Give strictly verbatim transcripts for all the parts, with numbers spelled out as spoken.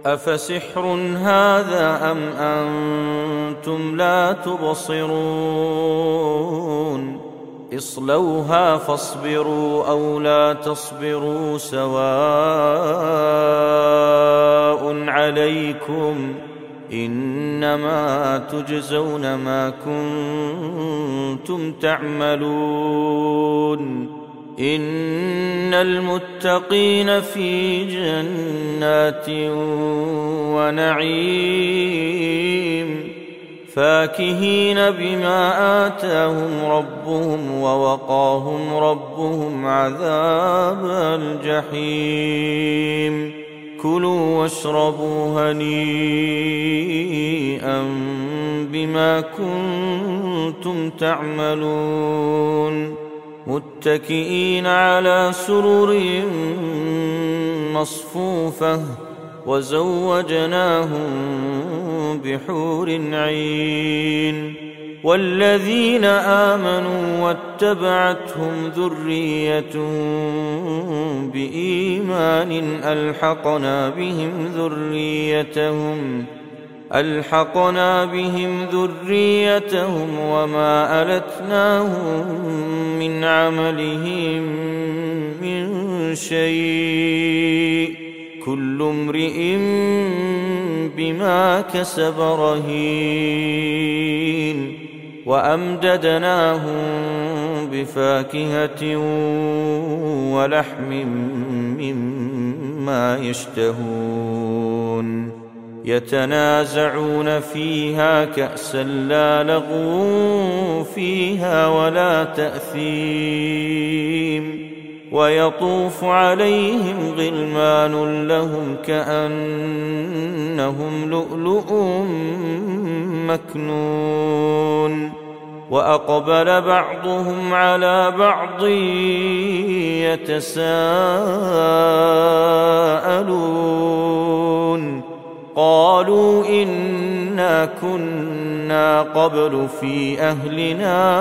أفسحر هذا أم أنتم لا تبصرون اصلوها فاصبروا أو لا تصبروا سواء عليكم إنما تجزون ما كنتم تعملون إن المتقين في جنات ونعيم فاكهين بما آتاهم ربهم ووقاهم ربهم عذاب الجحيم كلوا واشربوا هنيئا بما كنتم تعملون متكئين على سرر مصفوفة وزوجناهم بحور عين والذين آمنوا واتبعتهم ذريتهم بإيمان ألحقنا بهم ذريتهم ألحقنا بهم ذريتهم وما ألتناهم من عملهم من شيء كل امرئ بما كسب رهين وأمددناهم بفاكهة ولحم مما يشتهون يتنازعون فيها كأسا لا لغو فيها ولا تأثيم ويطوف عليهم غلمان لهم كأنهم لؤلؤ مكنون وأقبل بعضهم على بعض يتساءلون قالوا إنا كنا قبل في أهلنا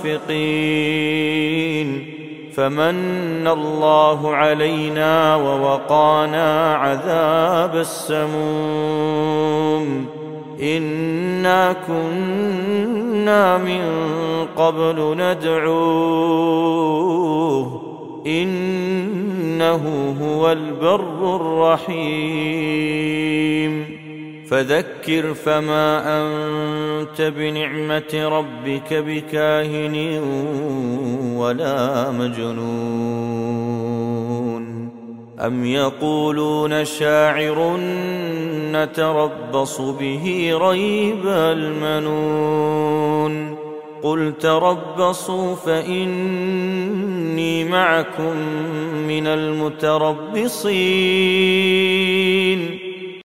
مشفقين فمن الله علينا ووقانا عذاب السموم إنا كنا من قبل ندعوه إنه هو البر الرحيم فذكر فما أنت بنعمة ربك بكاهن ولا مجنون أم يقولون شاعر نتربص به ريب المنون قل تربصوا فإني معكم من المتربصين